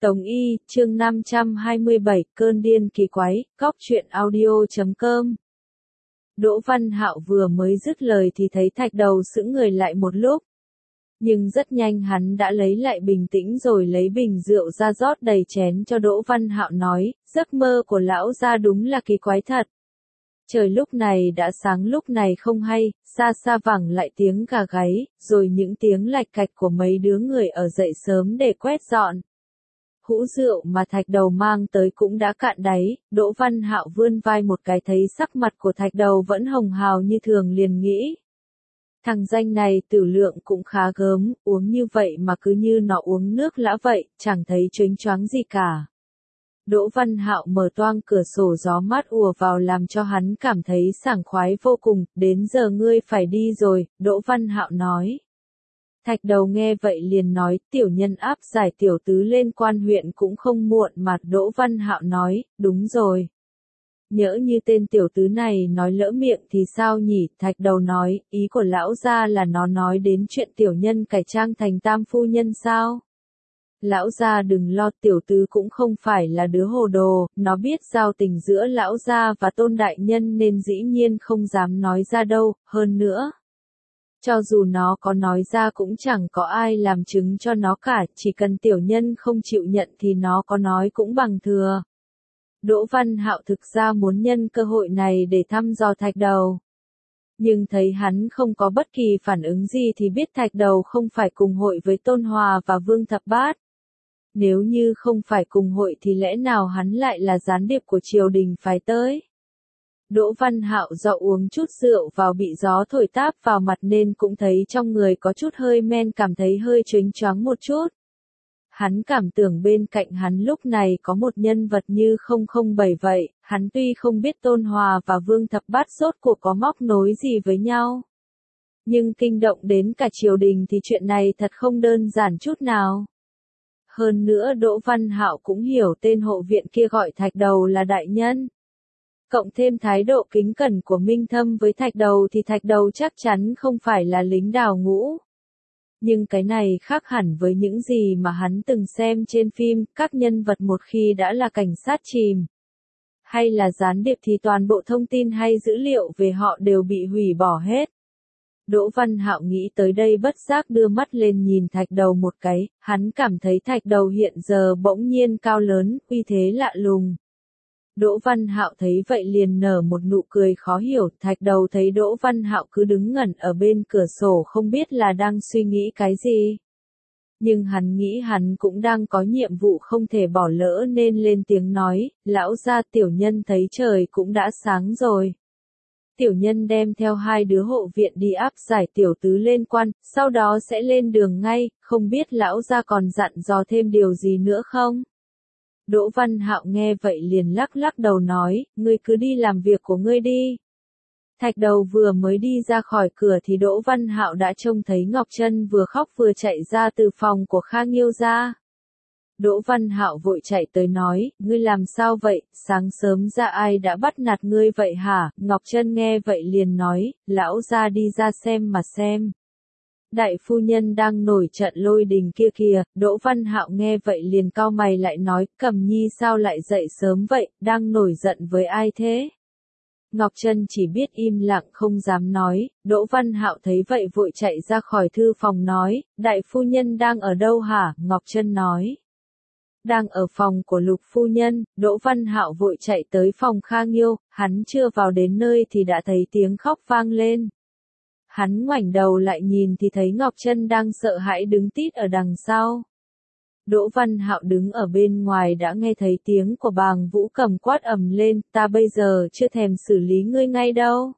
Tống Y, chương 527, cơn điên kỳ quái, cóc truyện audio.com. Đỗ Văn Hạo vừa mới dứt lời thì thấy Thạch Đầu sững người lại một lúc. Nhưng rất nhanh hắn đã lấy lại bình tĩnh rồi lấy bình rượu ra rót đầy chén cho Đỗ Văn Hạo nói, giấc mơ của lão gia đúng là kỳ quái thật. Trời lúc này đã sáng lúc này không hay, xa xa vẳng lại tiếng gà gáy, rồi những tiếng lạch cạch của mấy đứa người ở dậy sớm để quét dọn. Hũ rượu mà Thạch Đầu mang tới cũng đã cạn đáy, Đỗ Văn Hạo vươn vai một cái thấy sắc mặt của Thạch Đầu vẫn hồng hào như thường liền nghĩ. Thằng danh này tử lượng cũng khá gớm, uống như vậy mà cứ như nó uống nước lã vậy, chẳng thấy chớnh choáng gì cả. Đỗ Văn Hạo mở toang cửa sổ gió mát ùa vào làm cho hắn cảm thấy sảng khoái vô cùng, đến giờ ngươi phải đi rồi, Đỗ Văn Hạo nói. Thạch Đầu nghe vậy liền nói, tiểu nhân áp giải tiểu tứ lên quan huyện cũng không muộn mà, Đỗ Văn Hạo nói, đúng rồi. Nhỡ như tên tiểu tứ này nói lỡ miệng thì sao nhỉ, Thạch Đầu nói, ý của lão gia là nó nói đến chuyện tiểu nhân cải trang thành tam phu nhân sao? Lão gia đừng lo, tiểu tứ cũng không phải là đứa hồ đồ, nó biết giao tình giữa lão gia và Tôn đại nhân nên dĩ nhiên không dám nói ra đâu, hơn nữa. Cho dù nó có nói ra cũng chẳng có ai làm chứng cho nó cả, chỉ cần tiểu nhân không chịu nhận thì nó có nói cũng bằng thừa. Đỗ Văn Hạo thực ra muốn nhân cơ hội này để thăm dò Thạch Đầu. Nhưng thấy hắn không có bất kỳ phản ứng gì thì biết Thạch Đầu không phải cùng hội với Tôn Hòa và Vương Thập Bát. Nếu như không phải cùng hội thì lẽ nào hắn lại là gián điệp của triều đình phái tới. Đỗ Văn Hạo do uống chút rượu vào bị gió thổi táp vào mặt nên cũng thấy trong người có chút hơi men, cảm thấy hơi chớnh choáng một chút. Hắn cảm tưởng bên cạnh hắn lúc này có một nhân vật như 007 vậy, hắn tuy không biết Tôn Hòa và Vương Thập Bát rốt cuộc có móc nối gì với nhau. Nhưng kinh động đến cả triều đình thì chuyện này thật không đơn giản chút nào. Hơn nữa Đỗ Văn Hạo cũng hiểu tên hộ viện kia gọi Thạch Đầu là đại nhân. Cộng thêm thái độ kính cẩn của Minh Thâm với Thạch Đầu thì Thạch Đầu chắc chắn không phải là lính đào ngũ. Nhưng cái này khác hẳn với những gì mà hắn từng xem trên phim, các nhân vật một khi đã là cảnh sát chìm hay là gián điệp thì toàn bộ thông tin hay dữ liệu về họ đều bị hủy bỏ hết. Đỗ Văn Hạo nghĩ tới đây bất giác đưa mắt lên nhìn Thạch Đầu một cái, hắn cảm thấy Thạch Đầu hiện giờ bỗng nhiên cao lớn, uy thế lạ lùng. Đỗ Văn Hạo thấy vậy liền nở một nụ cười khó hiểu, Thạch Đầu thấy Đỗ Văn Hạo cứ đứng ngẩn ở bên cửa sổ không biết là đang suy nghĩ cái gì. Nhưng hắn nghĩ hắn cũng đang có nhiệm vụ không thể bỏ lỡ nên lên tiếng nói, lão gia tiểu nhân thấy trời cũng đã sáng rồi. Tiểu nhân đem theo hai đứa hộ viện đi áp giải tiểu tứ lên quan, sau đó sẽ lên đường ngay, không biết lão gia còn dặn dò thêm điều gì nữa không? Đỗ Văn Hạo nghe vậy liền lắc lắc đầu nói, ngươi cứ đi làm việc của ngươi đi. Thạch Đầu vừa mới đi ra khỏi cửa thì Đỗ Văn Hạo đã trông thấy Ngọc Trân vừa khóc vừa chạy ra từ phòng của Kha Nghiêu gia. Đỗ Văn Hạo vội chạy tới nói, ngươi làm sao vậy, sáng sớm ra ai đã bắt nạt ngươi vậy hả? Ngọc Trân nghe vậy liền nói, lão gia đi ra xem mà xem. Đại phu nhân đang nổi trận lôi đình kia kìa, Đỗ Văn Hạo nghe vậy liền cau mày lại nói, Cẩm Nhi sao lại dậy sớm vậy, đang nổi giận với ai thế? Ngọc Trân chỉ biết im lặng không dám nói, Đỗ Văn Hạo thấy vậy vội chạy ra khỏi thư phòng nói, đại phu nhân đang ở đâu hả? Ngọc Trân nói, đang ở phòng của Lục phu nhân. Đỗ Văn Hạo vội chạy tới phòng Kha Nghiêu, hắn chưa vào đến nơi thì đã thấy tiếng khóc vang lên. Hắn ngoảnh đầu lại nhìn thì thấy Ngọc Trân đang sợ hãi đứng tít ở đằng sau. Đỗ Văn Hạo đứng ở bên ngoài đã nghe thấy tiếng của Bàng Vũ Cầm quát ầm lên, ta bây giờ chưa thèm xử lý ngươi ngay đâu.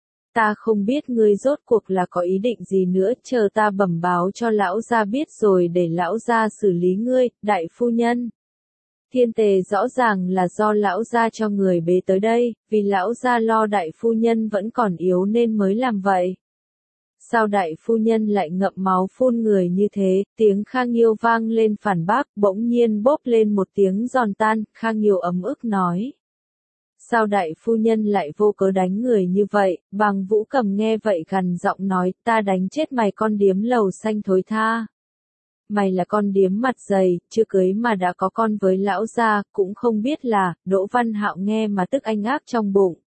Ta không biết ngươi rốt cuộc là có ý định gì nữa, chờ ta bẩm báo cho lão gia biết rồi để lão gia xử lý ngươi, đại phu nhân. Thiên tề rõ ràng là do lão gia cho người bế tới đây, vì lão gia lo đại phu nhân vẫn còn yếu nên mới làm vậy. Sao đại phu nhân lại ngậm máu phun người như thế? Tiếng Kha Nghiêu vang lên phản bác, bỗng nhiên bốp lên một tiếng giòn tan, Kha Nghiêu ấm ức nói. Sao đại phu nhân lại vô cớ đánh người như vậy? Bàng Vũ Cầm nghe vậy gằn giọng nói, ta đánh chết mày con điếm lầu xanh thối tha. Mày là con điếm mặt dày, chưa cưới mà đã có con với lão gia, cũng không biết là, Đỗ Văn Hạo nghe mà tức anh ác trong bụng.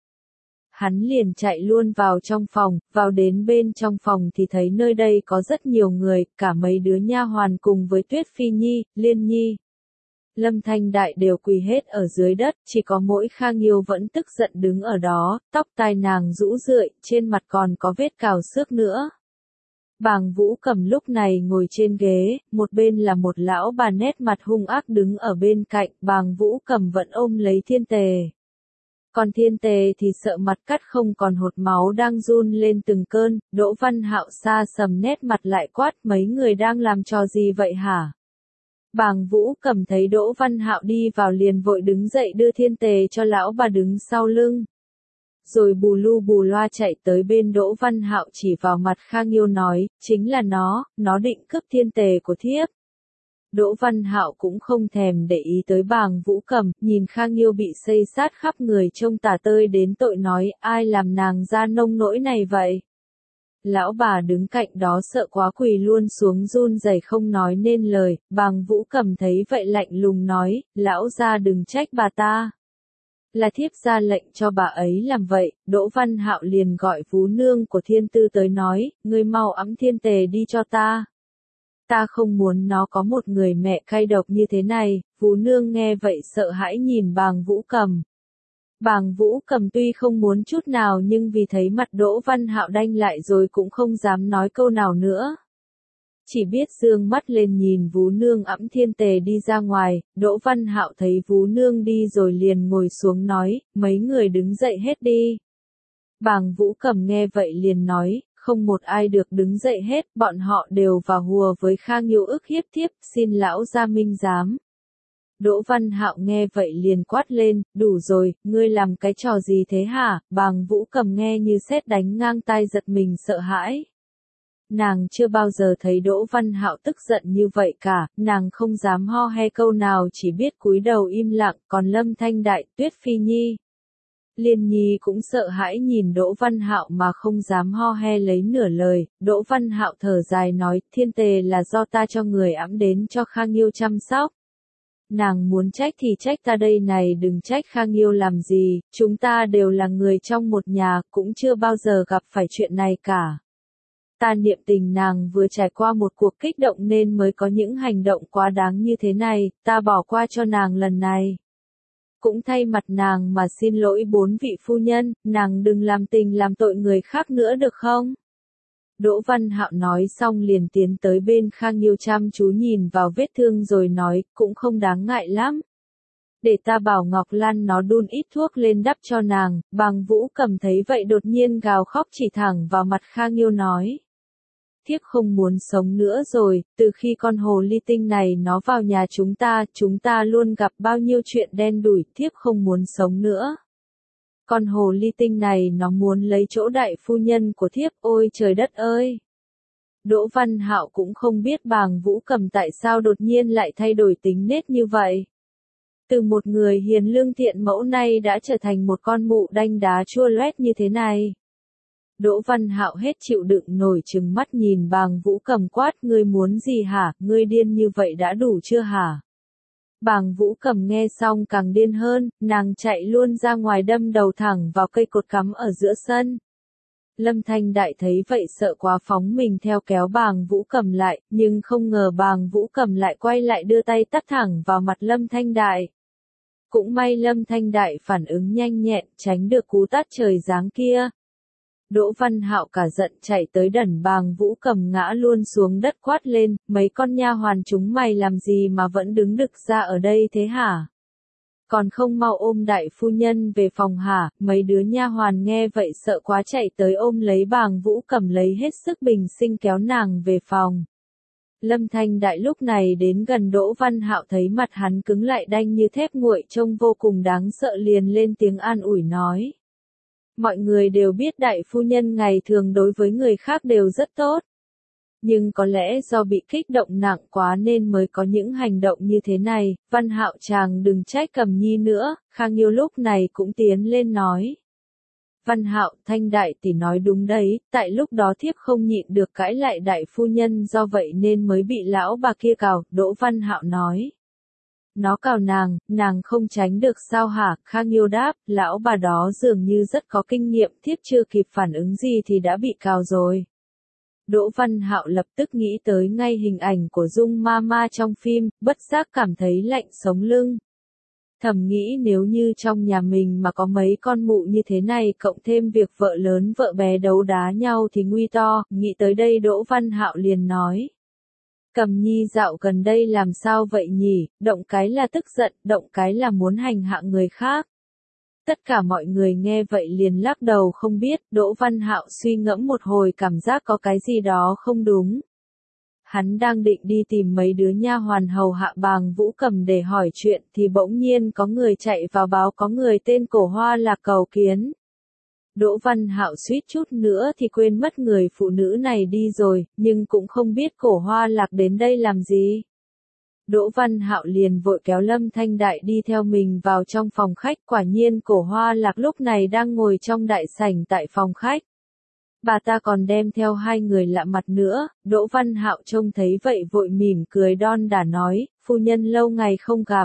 Hắn liền chạy luôn vào trong phòng, vào đến bên trong phòng thì thấy nơi đây có rất nhiều người, cả mấy đứa nha hoàn cùng với Tuyết Phi Nhi, Liên Nhi. Lâm Thanh Đại đều quỳ hết ở dưới đất, chỉ có mỗi Kha Nghiêu vẫn tức giận đứng ở đó, tóc tai nàng rũ rượi, trên mặt còn có vết cào xước nữa. Bàng Vũ Cầm lúc này ngồi trên ghế, một bên là một lão bà nét mặt hung ác đứng ở bên cạnh, Bàng Vũ Cầm vẫn ôm lấy Thiên Tề. Còn Thiên Tề thì sợ mặt cắt không còn hột máu đang run lên từng cơn, Đỗ Văn Hạo xa sầm nét mặt lại quát mấy người đang làm trò gì vậy hả? Bàng Vũ Cầm thấy Đỗ Văn Hạo đi vào liền vội đứng dậy đưa Thiên Tề cho lão bà đứng sau lưng. Rồi bù lu bù loa chạy tới bên Đỗ Văn Hạo chỉ vào mặt Kha Nghiêu nói, chính là nó định cướp Thiên Tề của thiếp. Đỗ Văn Hạo cũng không thèm để ý tới Bàng Vũ Cầm, nhìn Kha Nghiêu bị xây sát khắp người trông tả tơi đến tội nói, ai làm nàng ra nông nỗi này vậy? Lão bà đứng cạnh đó sợ quá quỳ luôn xuống run rẩy không nói nên lời, Bàng Vũ Cầm thấy vậy lạnh lùng nói, lão gia đừng trách bà ta. Là thiếp ra lệnh cho bà ấy làm vậy, Đỗ Văn Hạo liền gọi Vú Nương của Thiên Tư tới nói, ngươi mau ẵm Thiên Tề đi cho ta. Ta không muốn nó có một người mẹ cay độc như thế này, Vú Nương nghe vậy sợ hãi nhìn Bàng Vũ Cầm. Bàng Vũ Cầm tuy không muốn chút nào nhưng vì thấy mặt Đỗ Văn Hạo đanh lại rồi cũng không dám nói câu nào nữa. Chỉ biết dương mắt lên nhìn Vú Nương ẵm Thiên Tề đi ra ngoài, Đỗ Văn Hạo thấy Vú Nương đi rồi liền ngồi xuống nói, mấy người đứng dậy hết đi. Bàng Vũ Cầm nghe vậy liền nói, không một ai được đứng dậy hết, bọn họ đều vào hùa với Kha Nghiêu ức hiếp thiếp, xin lão gia minh giám. Đỗ Văn Hạo nghe vậy liền quát lên, đủ rồi, ngươi làm cái trò gì thế hả? Bàng Vũ Cầm nghe như sét đánh ngang tai giật mình sợ hãi. Nàng chưa bao giờ thấy Đỗ Văn Hạo tức giận như vậy cả, nàng không dám ho he câu nào chỉ biết cúi đầu im lặng, còn Lâm Thanh Đại, Tuyết Phi Nhi. Liên Nhi cũng sợ hãi nhìn Đỗ Văn Hạo mà không dám ho he lấy nửa lời, Đỗ Văn Hạo thở dài nói, Thiên Tề là do ta cho người ẵm đến cho Kha Nghiêu chăm sóc. Nàng muốn trách thì trách ta đây này, đừng trách Kha Nghiêu làm gì, chúng ta đều là người trong một nhà, cũng chưa bao giờ gặp phải chuyện này cả. Ta niệm tình nàng vừa trải qua một cuộc kích động nên mới có những hành động quá đáng như thế này, ta bỏ qua cho nàng lần này. Cũng thay mặt nàng mà xin lỗi 4 vị phu nhân, nàng đừng làm tình làm tội người khác nữa được không? Đỗ Văn Hạo nói xong liền tiến tới bên Kha Nghiêu chăm chú nhìn vào vết thương rồi nói, cũng không đáng ngại lắm. Để ta bảo Ngọc Lan nó đun ít thuốc lên đắp cho nàng, Bàng Vũ Cầm thấy vậy đột nhiên gào khóc chỉ thẳng vào mặt Kha Nghiêu nói. Thiếp không muốn sống nữa rồi, từ khi con hồ ly tinh này nó vào nhà chúng ta luôn gặp bao nhiêu chuyện đen đủi, thiếp không muốn sống nữa. Con hồ ly tinh này nó muốn lấy chỗ đại phu nhân của thiếp, ôi trời đất ơi! Đỗ Văn Hạo cũng không biết Bàng Vũ Cầm tại sao đột nhiên lại thay đổi tính nết như vậy. Từ một người hiền lương thiện mẫu nay đã trở thành một con mụ đanh đá chua loét như thế này. Đỗ Văn Hạo hết chịu đựng nổi trừng mắt nhìn Bàng Vũ Cầm quát, ngươi muốn gì hả, ngươi điên như vậy đã đủ chưa hả? Bàng Vũ Cầm nghe xong càng điên hơn, nàng chạy luôn ra ngoài đâm đầu thẳng vào cây cột cắm ở giữa sân. Lâm Thanh Đại thấy vậy sợ quá phóng mình theo kéo Bàng Vũ Cầm lại, nhưng không ngờ Bàng Vũ Cầm lại quay lại đưa tay tát thẳng vào mặt Lâm Thanh Đại. Cũng may Lâm Thanh Đại phản ứng nhanh nhẹn, tránh được cú tát trời giáng kia. Đỗ Văn Hạo cả giận chạy tới đẩn Bàng Vũ Cầm ngã luôn xuống đất quát lên, mấy con nha hoàn chúng mày làm gì mà vẫn đứng đực ra ở đây thế hả? Còn không mau ôm đại phu nhân về phòng hả? Mấy đứa nha hoàn nghe vậy sợ quá chạy tới ôm lấy Bàng Vũ Cầm lấy hết sức bình sinh kéo nàng về phòng. Lâm Thanh Đại lúc này đến gần Đỗ Văn Hạo thấy mặt hắn cứng lại đanh như thép nguội trông vô cùng đáng sợ liền lên tiếng an ủi nói. Mọi người đều biết đại phu nhân ngày thường đối với người khác đều rất tốt. Nhưng có lẽ do bị kích động nặng quá nên mới có những hành động như thế này, Văn Hạo chàng đừng trách Cầm Nhi nữa, Kha Nghiêu lúc này cũng tiến lên nói. Văn Hạo, Thanh đại tỷ nói đúng đấy, tại lúc đó thiếp không nhịn được cãi lại đại phu nhân do vậy nên mới bị lão bà kia cào, Đỗ Văn Hạo nói. Nó cào nàng không tránh được sao hả? Khang Yêu đáp, lão bà đó dường như rất có kinh nghiệm, thiếp chưa kịp phản ứng gì thì đã bị cào rồi. Đỗ Văn Hạo lập tức nghĩ tới ngay hình ảnh của Dung Mama trong phim, bất giác cảm thấy lạnh sống lưng. Thầm nghĩ nếu như trong nhà mình mà có mấy con mụ như thế này cộng thêm việc vợ lớn vợ bé đấu đá nhau thì nguy to, nghĩ tới đây Đỗ Văn Hạo liền nói. Cầm Nhi dạo gần đây làm sao vậy nhỉ, động cái là tức giận, động cái là muốn hành hạ người khác. Tất cả mọi người nghe vậy liền lắc đầu không biết, Đỗ Văn Hạo suy ngẫm một hồi cảm giác có cái gì đó không đúng. Hắn đang định đi tìm mấy đứa nha hoàn hầu hạ Bàng Vũ Cầm để hỏi chuyện thì bỗng nhiên có người chạy vào báo có người tên Cổ Hoa Lạc cầu kiến. Đỗ Văn Hạo suýt chút nữa thì quên mất người phụ nữ này đi rồi, nhưng cũng không biết Cổ Hoa Lạc đến đây làm gì. Đỗ Văn Hạo liền vội kéo Lâm Thanh Đại đi theo mình vào trong phòng khách, quả nhiên Cổ Hoa Lạc lúc này đang ngồi trong đại sảnh tại phòng khách. Bà ta còn đem theo hai người lạ mặt nữa, Đỗ Văn Hạo trông thấy vậy vội mỉm cười đon đả nói, phu nhân lâu ngày không gặp.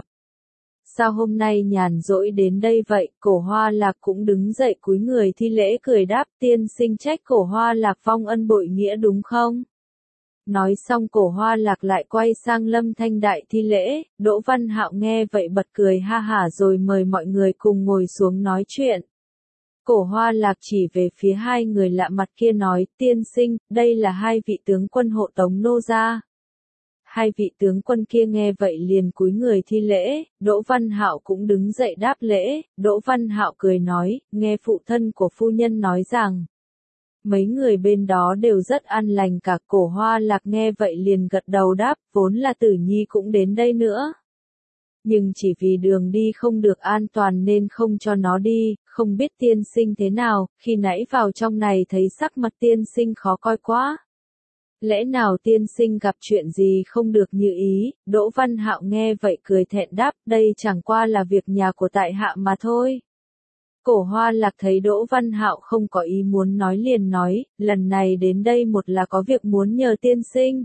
Sao hôm nay nhàn rỗi đến đây vậy? Cổ Hoa Lạc cũng đứng dậy cúi người thi lễ cười đáp, tiên sinh trách Cổ Hoa Lạc vong ân bội nghĩa đúng không? Nói xong Cổ Hoa Lạc lại quay sang Lâm Thanh Đại thi lễ, Đỗ Văn Hạo nghe vậy bật cười ha hả rồi mời mọi người cùng ngồi xuống nói chuyện. Cổ Hoa Lạc chỉ về phía hai người lạ mặt kia nói, tiên sinh, đây là hai vị tướng quân hộ tống nô gia. Hai vị tướng quân kia nghe vậy liền cúi người thi lễ, Đỗ Văn Hạo cũng đứng dậy đáp lễ, Đỗ Văn Hạo cười nói, nghe phụ thân của phu nhân nói rằng. Mấy người bên đó đều rất an lành cả. Cổ Hoa Lạc nghe vậy liền gật đầu đáp, vốn là Tử Nhi cũng đến đây nữa. Nhưng chỉ vì đường đi không được an toàn nên không cho nó đi, không biết tiên sinh thế nào, khi nãy vào trong này thấy sắc mặt tiên sinh khó coi quá. Lẽ nào tiên sinh gặp chuyện gì không được như ý? Đỗ Văn Hạo nghe vậy cười thẹn đáp, đây chẳng qua là việc nhà của tại hạ mà thôi. Cổ Hoa Lạc thấy Đỗ Văn Hạo không có ý muốn nói liền nói, lần này đến đây một là có việc muốn nhờ tiên sinh.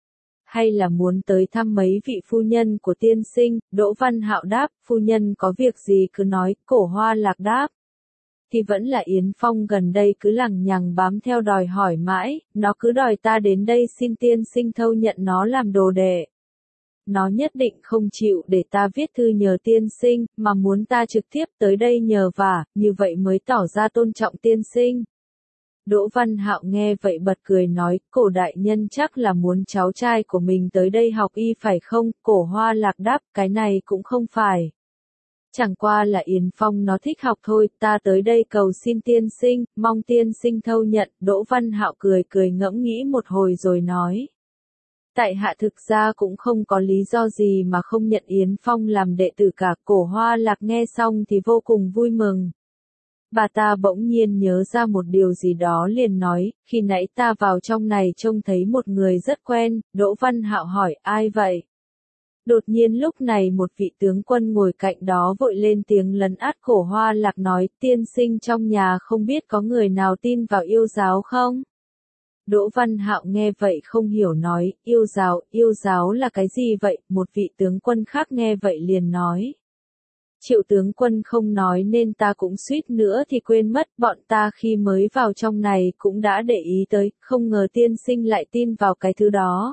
Hay là muốn tới thăm mấy vị phu nhân của tiên sinh? Đỗ Văn Hạo đáp, phu nhân có việc gì cứ nói. Cổ Hoa Lạc đáp. Thì vẫn là Yến Phong gần đây cứ lằng nhằng bám theo đòi hỏi mãi, nó cứ đòi ta đến đây xin tiên sinh thâu nhận nó làm đồ đệ. Nó nhất định không chịu để ta viết thư nhờ tiên sinh, mà muốn ta trực tiếp tới đây nhờ vả, như vậy mới tỏ ra tôn trọng tiên sinh. Đỗ Văn Hạo nghe vậy bật cười nói, Cổ đại nhân chắc là muốn cháu trai của mình tới đây học y phải không? Cổ Hoa Lạc đáp, cái này cũng không phải. Chẳng qua là Yến Phong nó thích học thôi, ta tới đây cầu xin tiên sinh, mong tiên sinh thâu nhận. Đỗ Văn Hạo cười cười ngẫm nghĩ một hồi rồi nói. Tại hạ thực ra cũng không có lý do gì mà không nhận Yến Phong làm đệ tử cả. Cổ Hoa Lạc nghe xong thì vô cùng vui mừng. Bà ta bỗng nhiên nhớ ra một điều gì đó liền nói, khi nãy ta vào trong này trông thấy một người rất quen. Đỗ Văn Hạo hỏi, ai vậy? Đột nhiên lúc này một vị tướng quân ngồi cạnh đó vội lên tiếng lấn át. Cổ Hoa Lạc nói, tiên sinh trong nhà không biết có người nào tin vào yêu giáo không? Đỗ Văn Hạo nghe vậy không hiểu nói, yêu giáo là cái gì vậy? Một vị tướng quân khác nghe vậy liền nói. Triệu tướng quân không nói nên ta cũng suýt nữa thì quên mất, bọn ta khi mới vào trong này cũng đã để ý tới, không ngờ tiên sinh lại tin vào cái thứ đó.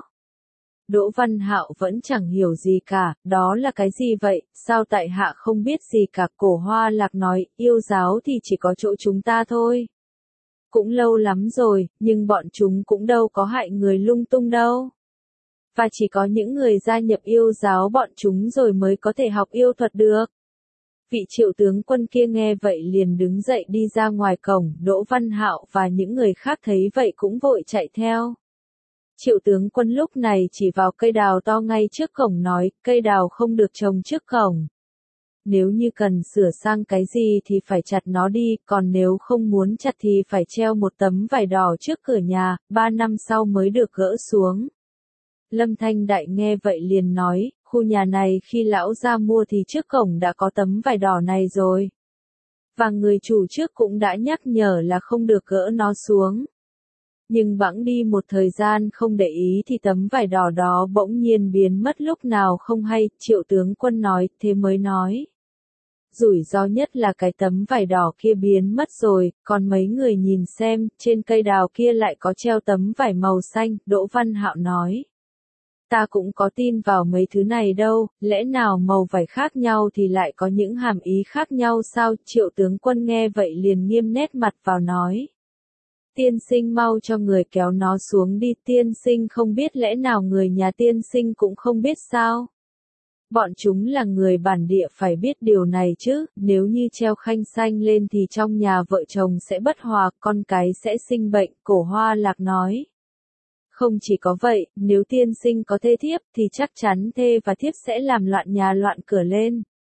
Đỗ Văn Hạo vẫn chẳng hiểu gì cả, đó là cái gì vậy, sao tại hạ không biết gì cả? Cổ Hoa Lạc nói, yêu giáo thì chỉ có chỗ chúng ta thôi. Cũng lâu lắm rồi, nhưng bọn chúng cũng đâu có hại người lung tung đâu. Và chỉ có những người gia nhập yêu giáo bọn chúng rồi mới có thể học yêu thuật được. Vị Triệu tướng quân kia nghe vậy liền đứng dậy đi ra ngoài cổng, Đỗ Văn Hạo và những người khác thấy vậy cũng vội chạy theo. Triệu tướng quân lúc này chỉ vào cây đào to ngay trước cổng nói, cây đào không được trồng trước cổng. Nếu như cần sửa sang cái gì thì phải chặt nó đi, còn nếu không muốn chặt thì phải treo một tấm vải đỏ trước cửa nhà, 3 năm sau mới được gỡ xuống. Lâm Thanh Đại nghe vậy liền nói, khu nhà này khi lão gia mua thì trước cổng đã có tấm vải đỏ này rồi. Và người chủ trước cũng đã nhắc nhở là không được gỡ nó xuống. Nhưng bẵng đi một thời gian không để ý thì tấm vải đỏ đó bỗng nhiên biến mất lúc nào không hay, Triệu tướng quân nói, thế mới nói. Rủi ro nhất là cái tấm vải đỏ kia biến mất rồi, còn mấy người nhìn xem, trên cây đào kia lại có treo tấm vải màu xanh, Đỗ Văn Hạo nói. Ta cũng có tin vào mấy thứ này đâu, lẽ nào màu vải khác nhau thì lại có những hàm ý khác nhau sao? Triệu tướng quân nghe vậy liền nghiêm nét mặt vào nói. Tiên sinh mau cho người kéo nó xuống đi, tiên sinh không biết lẽ nào người nhà tiên sinh cũng không biết sao? Bọn chúng là người bản địa phải biết điều này chứ, nếu như treo khanh xanh lên thì trong nhà vợ chồng sẽ bất hòa, con cái sẽ sinh bệnh, Cổ Hoa Lạc nói. Không chỉ có vậy, nếu tiên sinh có thê thiếp thì chắc chắn thê và thiếp sẽ làm loạn nhà loạn cửa lên.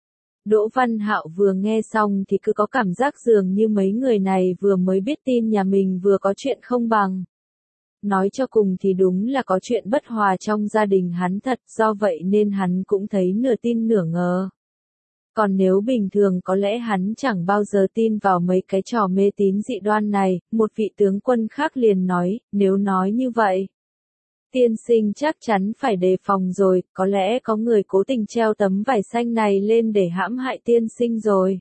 Đỗ Văn Hạo vừa nghe xong thì cứ có cảm giác dường như mấy người này vừa mới biết tin nhà mình vừa có chuyện không bằng. Nói cho cùng thì đúng là có chuyện bất hòa trong gia đình hắn thật, do vậy nên hắn cũng thấy nửa tin nửa ngờ. Còn nếu bình thường có lẽ hắn chẳng bao giờ tin vào mấy cái trò mê tín dị đoan này, một vị tướng quân khác liền nói, nếu nói như vậy. Tiên sinh chắc chắn phải đề phòng rồi, có lẽ có người cố tình treo tấm vải xanh này lên để hãm hại tiên sinh rồi.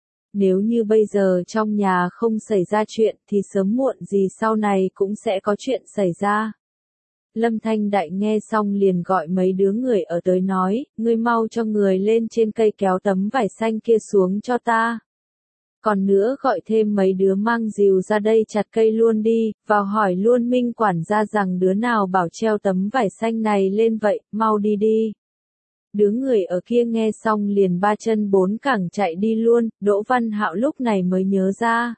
Nếu như bây giờ trong nhà không xảy ra chuyện thì sớm muộn gì sau này cũng sẽ có chuyện xảy ra. Lâm Thanh Đại nghe xong liền gọi mấy đứa người ở tới nói, ngươi mau cho người lên trên cây kéo tấm vải xanh kia xuống cho ta. Còn nữa gọi thêm mấy đứa mang rìu ra đây chặt cây luôn đi, vào hỏi luôn Minh quản gia rằng đứa nào bảo treo tấm vải xanh này lên vậy, mau đi đi. Đứa người ở kia nghe xong liền ba chân bốn cẳng chạy đi luôn, Đỗ Văn Hạo lúc này mới nhớ ra.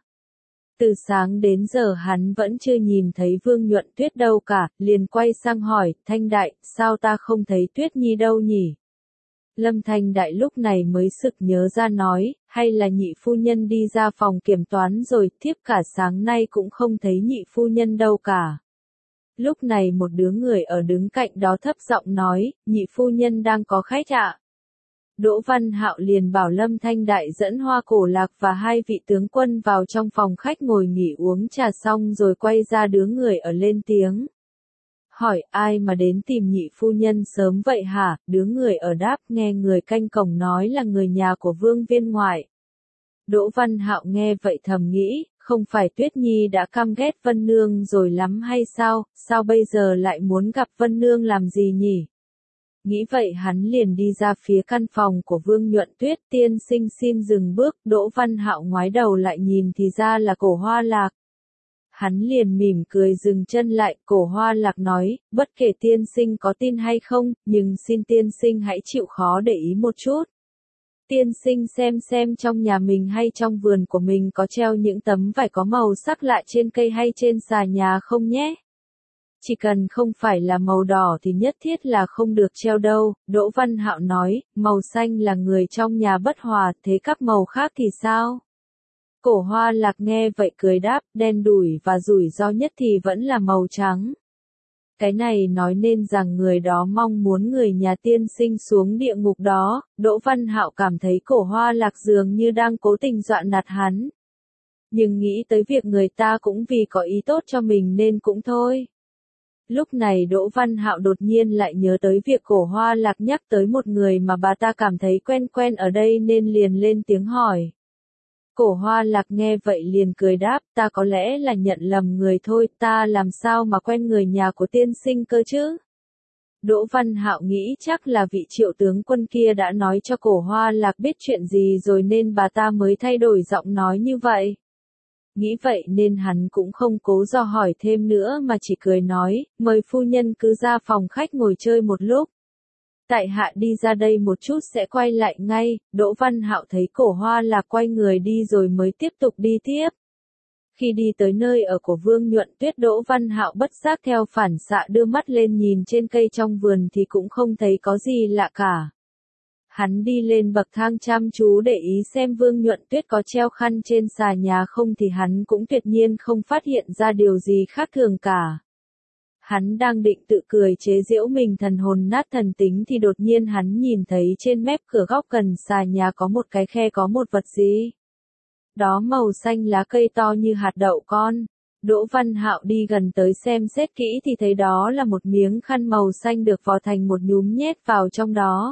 Từ sáng đến giờ hắn vẫn chưa nhìn thấy Vương Nhuận Tuyết đâu cả, liền quay sang hỏi, Thanh Đại, sao ta không thấy Tuyết Nhi đâu nhỉ? Lâm Thanh Đại lúc này mới sực nhớ ra nói, hay là nhị phu nhân đi ra phòng kiểm toán rồi, thiếp cả sáng nay cũng không thấy nhị phu nhân đâu cả. Lúc này một đứa người ở đứng cạnh đó thấp giọng nói, nhị phu nhân đang có khách ạ. Đỗ Văn Hạo liền bảo Lâm Thanh Đại dẫn Hoa Cổ Lạc và hai vị tướng quân vào trong phòng khách ngồi nghỉ uống trà xong rồi quay ra đứa người ở lên tiếng. Hỏi ai mà đến tìm nhị phu nhân sớm vậy hả? Đứa người ở đáp nghe người canh cổng nói là người nhà của Vương Viên ngoại. Đỗ Văn Hạo nghe vậy thầm nghĩ, không phải Tuyết Nhi đã căm ghét Vân Nương rồi lắm hay sao, sao bây giờ lại muốn gặp Vân Nương làm gì nhỉ? Nghĩ vậy hắn liền đi ra phía căn phòng của Vương Nhuận Tuyết, tiên sinh xin dừng bước, Đỗ Văn Hạo ngoái đầu lại nhìn thì ra là Cổ Hoa Lạc. Hắn liền mỉm cười dừng chân lại, Cổ Hoa Lạc nói, bất kể tiên sinh có tin hay không, nhưng xin tiên sinh hãy chịu khó để ý một chút. Tiên sinh xem trong nhà mình hay trong vườn của mình có treo những tấm vải có màu sắc lạ trên cây hay trên xà nhà không nhé. Chỉ cần không phải là màu đỏ thì nhất thiết là không được treo đâu, Đỗ Văn Hạo nói, màu xanh là người trong nhà bất hòa, thế các màu khác thì sao? Cổ Hoa Lạc nghe vậy cười đáp, đen đủi và rủi ro nhất thì vẫn là màu trắng. Cái này nói nên rằng người đó mong muốn người nhà tiên sinh xuống địa ngục đó, Đỗ Văn Hạo cảm thấy Cổ Hoa Lạc dường như đang cố tình dọa nạt hắn. Nhưng nghĩ tới việc người ta cũng vì có ý tốt cho mình nên cũng thôi. Lúc này Đỗ Văn Hạo đột nhiên lại nhớ tới việc Cổ Hoa Lạc nhắc tới một người mà bà ta cảm thấy quen quen ở đây nên liền lên tiếng hỏi. Cổ Hoa Lạc nghe vậy liền cười đáp, ta có lẽ là nhận lầm người thôi, ta làm sao mà quen người nhà của tiên sinh cơ chứ? Đỗ Văn Hạo nghĩ chắc là vị Triệu tướng quân kia đã nói cho Cổ Hoa Lạc biết chuyện gì rồi nên bà ta mới thay đổi giọng nói như vậy. Nghĩ vậy nên hắn cũng không cố dò hỏi thêm nữa mà chỉ cười nói, mời phu nhân cứ ra phòng khách ngồi chơi một lúc. Tại hạ đi ra đây một chút sẽ quay lại ngay, Đỗ Văn Hạo thấy Cổ Hoa Lạc quay người đi rồi mới tiếp tục đi tiếp. Khi đi tới nơi ở của Vương Nhuận Tuyết, Đỗ Văn Hạo bất giác theo phản xạ đưa mắt lên nhìn trên cây trong vườn thì cũng không thấy có gì lạ cả. Hắn đi lên bậc thang chăm chú để ý xem Vương Nhuận Tuyết có treo khăn trên xà nhà không thì hắn cũng tuyệt nhiên không phát hiện ra điều gì khác thường cả. Hắn đang định tự cười chế giễu mình thần hồn nát thần tính thì đột nhiên hắn nhìn thấy trên mép cửa góc gần xà nhà có một cái khe có một vật gì. đó màu xanh lá cây to như hạt đậu con. Đỗ Văn Hạo đi gần tới xem xét kỹ thì thấy đó là một miếng khăn màu xanh được vò thành một nhúm nhét vào trong đó.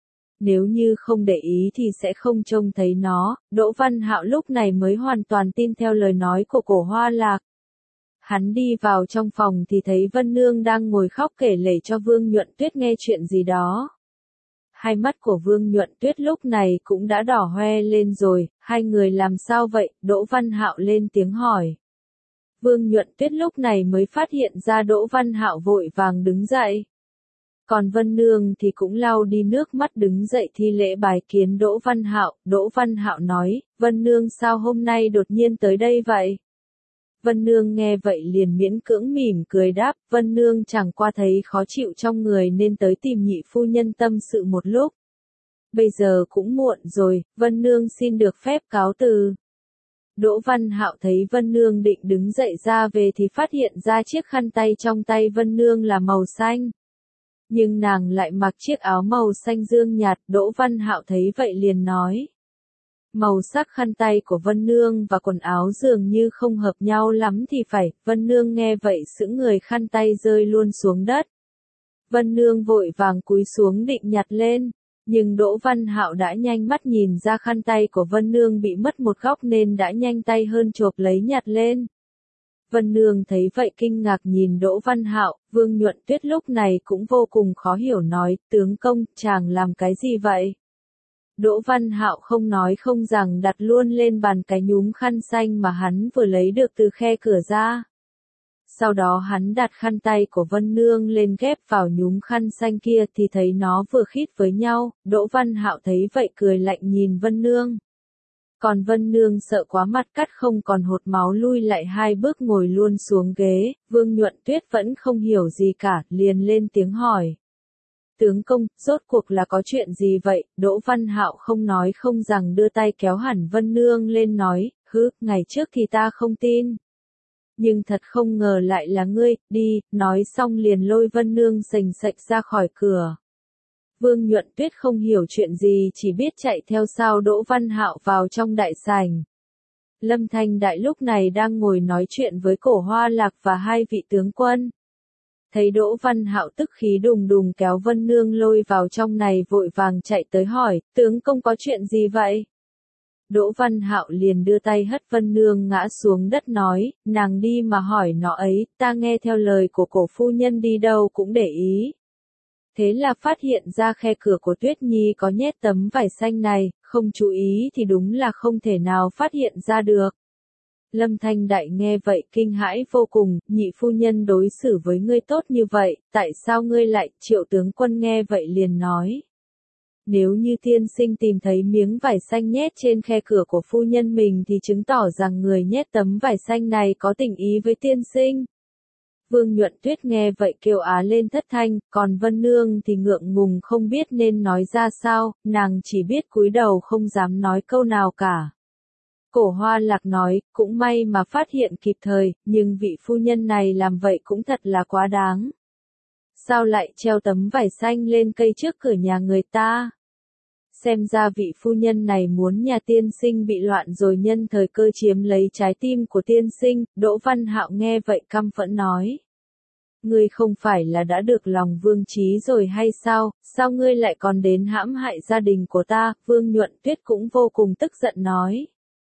Nếu như không để ý thì sẽ không trông thấy nó, Đỗ Văn Hạo lúc này mới hoàn toàn tin theo lời nói của Cổ Hoa Lạc. Hắn đi vào trong phòng thì thấy Vân Nương đang ngồi khóc kể lể cho Vương Nhuận Tuyết nghe chuyện gì đó. Hai mắt của Vương Nhuận Tuyết lúc này cũng đã đỏ hoe lên rồi, hai người làm sao vậy? Đỗ Văn Hạo lên tiếng hỏi. Vương Nhuận Tuyết lúc này mới phát hiện ra Đỗ Văn Hạo vội vàng đứng dậy. Còn Vân Nương thì cũng lau đi nước mắt đứng dậy thi lễ bài kiến Đỗ Văn Hạo. Đỗ Văn Hạo nói, Vân Nương sao hôm nay đột nhiên tới đây vậy? Vân Nương nghe vậy liền miễn cưỡng mỉm cười đáp, Vân Nương chẳng qua thấy khó chịu trong người nên tới tìm nhị phu nhân tâm sự một lúc. Bây giờ cũng muộn rồi, Vân Nương xin được phép cáo từ. Đỗ Văn Hạo thấy Vân Nương định đứng dậy ra về thì phát hiện ra chiếc khăn tay trong tay Vân Nương là màu xanh. Nhưng nàng lại mặc chiếc áo màu xanh dương nhạt, Đỗ Văn Hạo thấy vậy liền nói. Màu sắc khăn tay của Vân Nương và quần áo dường như không hợp nhau lắm thì phải, Vân Nương nghe vậy sững người khăn tay rơi luôn xuống đất. Vân Nương vội vàng cúi xuống định nhặt lên, nhưng Đỗ Văn Hạo đã nhanh mắt nhìn ra khăn tay của Vân Nương bị mất một góc nên đã nhanh tay hơn chộp lấy nhặt lên. Vân Nương thấy vậy kinh ngạc nhìn Đỗ Văn Hạo, Vương Nhuận Tuyết lúc này cũng vô cùng khó hiểu nói, tướng công, chàng làm cái gì vậy? Đỗ Văn Hạo không nói không rằng đặt luôn lên bàn cái nhúm khăn xanh mà hắn vừa lấy được từ khe cửa ra. Sau đó hắn đặt khăn tay của Vân Nương lên ghép vào nhúm khăn xanh kia thì thấy nó vừa khít với nhau, Đỗ Văn Hạo thấy vậy cười lạnh nhìn Vân Nương. Còn Vân Nương sợ quá mặt cắt không còn hột máu lui lại hai bước ngồi luôn xuống ghế, Vương Nhuận Tuyết vẫn không hiểu gì cả, liền lên tiếng hỏi. Tướng công, rốt cuộc là có chuyện gì vậy? Đỗ Văn Hạo không nói không rằng đưa tay kéo hẳn Vân Nương lên nói, ngày trước thì ta không tin. Nhưng thật không ngờ lại là ngươi, đi, nói xong liền lôi Vân Nương sành sạch ra khỏi cửa. Vương Nhuận Tuyết không hiểu chuyện gì chỉ biết chạy theo sau Đỗ Văn Hạo vào trong đại sảnh. Lâm Thanh Đại lúc này đang ngồi nói chuyện với Cổ Hoa Lạc và hai vị tướng quân. Thấy Đỗ Văn Hạo tức khí đùng đùng kéo Vân Nương lôi vào trong này vội vàng chạy tới hỏi, tướng công có chuyện gì vậy? Đỗ Văn Hạo liền đưa tay hất Vân Nương ngã xuống đất nói, nàng đi mà hỏi nó ấy, ta nghe theo lời của Cổ phu nhân đi đâu cũng để ý. Thế là phát hiện ra khe cửa của Tuyết Nhi có nhét tấm vải xanh này, không chú ý thì đúng là không thể nào phát hiện ra được. Lâm Thanh Đại nghe vậy kinh hãi vô cùng, nhị phu nhân đối xử với ngươi tốt như vậy, tại sao ngươi lại? Triệu tướng quân nghe vậy liền nói. Nếu như tiên sinh tìm thấy miếng vải xanh nhét trên khe cửa của phu nhân mình thì chứng tỏ rằng người nhét tấm vải xanh này có tình ý với tiên sinh. Vương Nhuận Tuyết nghe vậy kêu á lên thất thanh, còn Vân Nương thì ngượng ngùng không biết nên nói ra sao, nàng chỉ biết cúi đầu không dám nói câu nào cả. Cổ Hoa Lạc nói, cũng may mà phát hiện kịp thời, nhưng vị phu nhân này làm vậy cũng thật là quá đáng. Sao lại treo tấm vải xanh lên cây trước cửa nhà người ta? Xem ra vị phu nhân này muốn nhà tiên sinh bị loạn rồi nhân thời cơ chiếm lấy trái tim của tiên sinh, Đỗ Văn Hạo nghe vậy căm phẫn nói. Ngươi không phải là đã được lòng Vương Chí rồi hay sao, sao ngươi lại còn đến hãm hại gia đình của ta? Vương Nhuận Tuyết cũng vô cùng tức giận nói.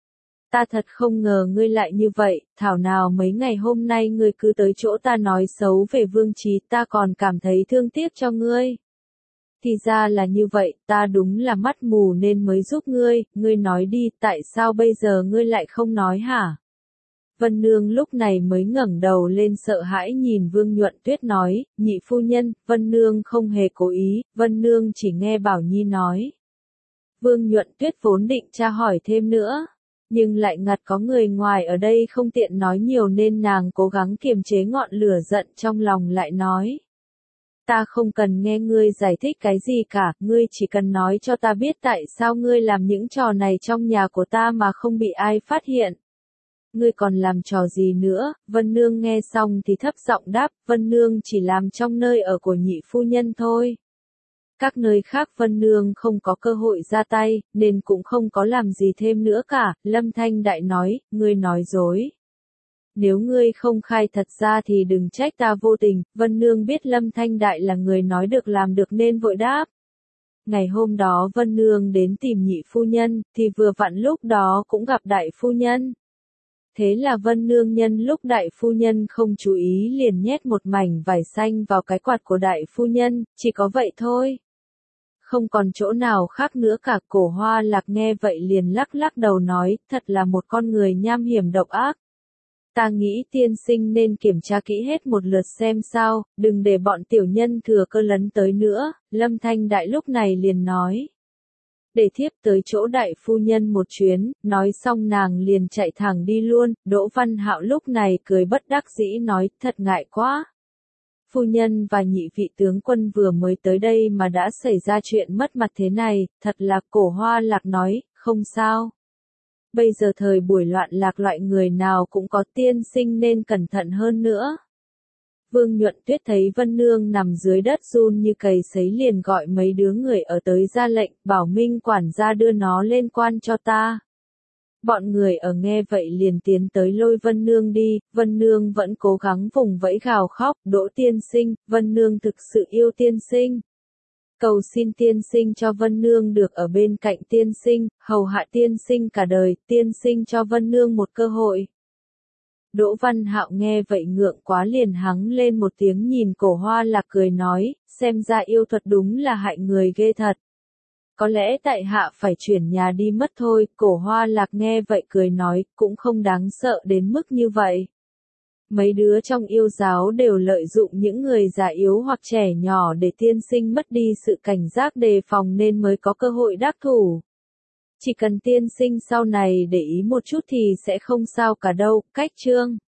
Ta thật không ngờ ngươi lại như vậy, thảo nào mấy ngày hôm nay ngươi cứ tới chỗ ta nói xấu về Vương Chí, ta còn cảm thấy thương tiếc cho ngươi. Thì ra là như vậy, ta đúng là mắt mù nên mới giúp ngươi nói đi, tại sao bây giờ ngươi lại không nói hả? Vân Nương lúc này mới ngẩng đầu lên sợ hãi nhìn Vương Nhuận Tuyết nói, nhị phu nhân, Vân Nương không hề cố ý, Vân Nương chỉ nghe Bảo Nhi nói. Vương Nhuận Tuyết vốn định tra hỏi thêm nữa, nhưng lại ngặt có người ngoài ở đây không tiện nói nhiều nên nàng cố gắng kiềm chế ngọn lửa giận trong lòng lại nói. Ta không cần nghe ngươi giải thích cái gì cả, ngươi chỉ cần nói cho ta biết tại sao ngươi làm những trò này trong nhà của ta mà không bị ai phát hiện. Ngươi còn làm trò gì nữa? Vân Nương nghe xong thì thấp giọng đáp, Vân Nương chỉ làm trong nơi ở của nhị phu nhân thôi. Các nơi khác Vân Nương không có cơ hội ra tay, nên cũng không có làm gì thêm nữa cả. Lâm Thanh Đại nói, ngươi nói dối. Nếu ngươi không khai thật ra thì đừng trách ta vô tình. Vân Nương biết Lâm Thanh Đại là người nói được làm được nên vội đáp. Ngày hôm đó Vân Nương đến tìm nhị phu nhân, thì vừa vặn lúc đó cũng gặp đại phu nhân. Thế là Vân Nương nhân lúc đại phu nhân không chú ý liền nhét một mảnh vải xanh vào cái quạt của đại phu nhân, chỉ có vậy thôi. Không còn chỗ nào khác nữa cả. Cổ Hoa Lạc nghe vậy liền lắc lắc đầu nói, thật là một con người nham hiểm độc ác. Ta nghĩ tiên sinh nên kiểm tra kỹ hết một lượt xem sao, đừng để bọn tiểu nhân thừa cơ lấn tới nữa. Lâm Thanh Đại lúc này liền nói. Để thiếp tới chỗ đại phu nhân một chuyến, nói xong nàng liền chạy thẳng đi luôn. Đỗ Văn Hạo lúc này cười bất đắc dĩ nói, thật ngại quá. Phu nhân và nhị vị tướng quân vừa mới tới đây mà đã xảy ra chuyện mất mặt thế này, thật là. Cổ Hoa Lạc nói, không sao. Bây giờ thời buổi loạn lạc loại người nào cũng có, tiên sinh nên cẩn thận hơn nữa. Vương Nhuận Tuyết thấy Vân Nương nằm dưới đất run như cầy sấy liền gọi mấy đứa người ở tới ra lệnh, bảo Minh quản gia đưa nó lên quan cho ta. Bọn người ở nghe vậy liền tiến tới lôi Vân Nương đi. Vân Nương vẫn cố gắng vùng vẫy gào khóc, Đỗ tiên sinh, Vân Nương thực sự yêu tiên sinh. Cầu xin tiên sinh cho Vân Nương được ở bên cạnh tiên sinh, hầu hạ tiên sinh cả đời, tiên sinh cho Vân Nương một cơ hội. Đỗ Văn Hạo nghe vậy ngượng quá liền hắng lên một tiếng nhìn Cổ Hoa Lạc cười nói, xem ra yêu thuật đúng là hại người ghê thật. Có lẽ tại hạ phải chuyển nhà đi mất thôi. Cổ Hoa Lạc nghe vậy cười nói, cũng không đáng sợ đến mức như vậy. Mấy đứa trong yêu giáo đều lợi dụng những người già yếu hoặc trẻ nhỏ để tiên sinh mất đi sự cảnh giác đề phòng nên mới có cơ hội đắc thủ. Chỉ cần tiên sinh sau này để ý một chút thì sẽ không sao cả đâu. Cách chương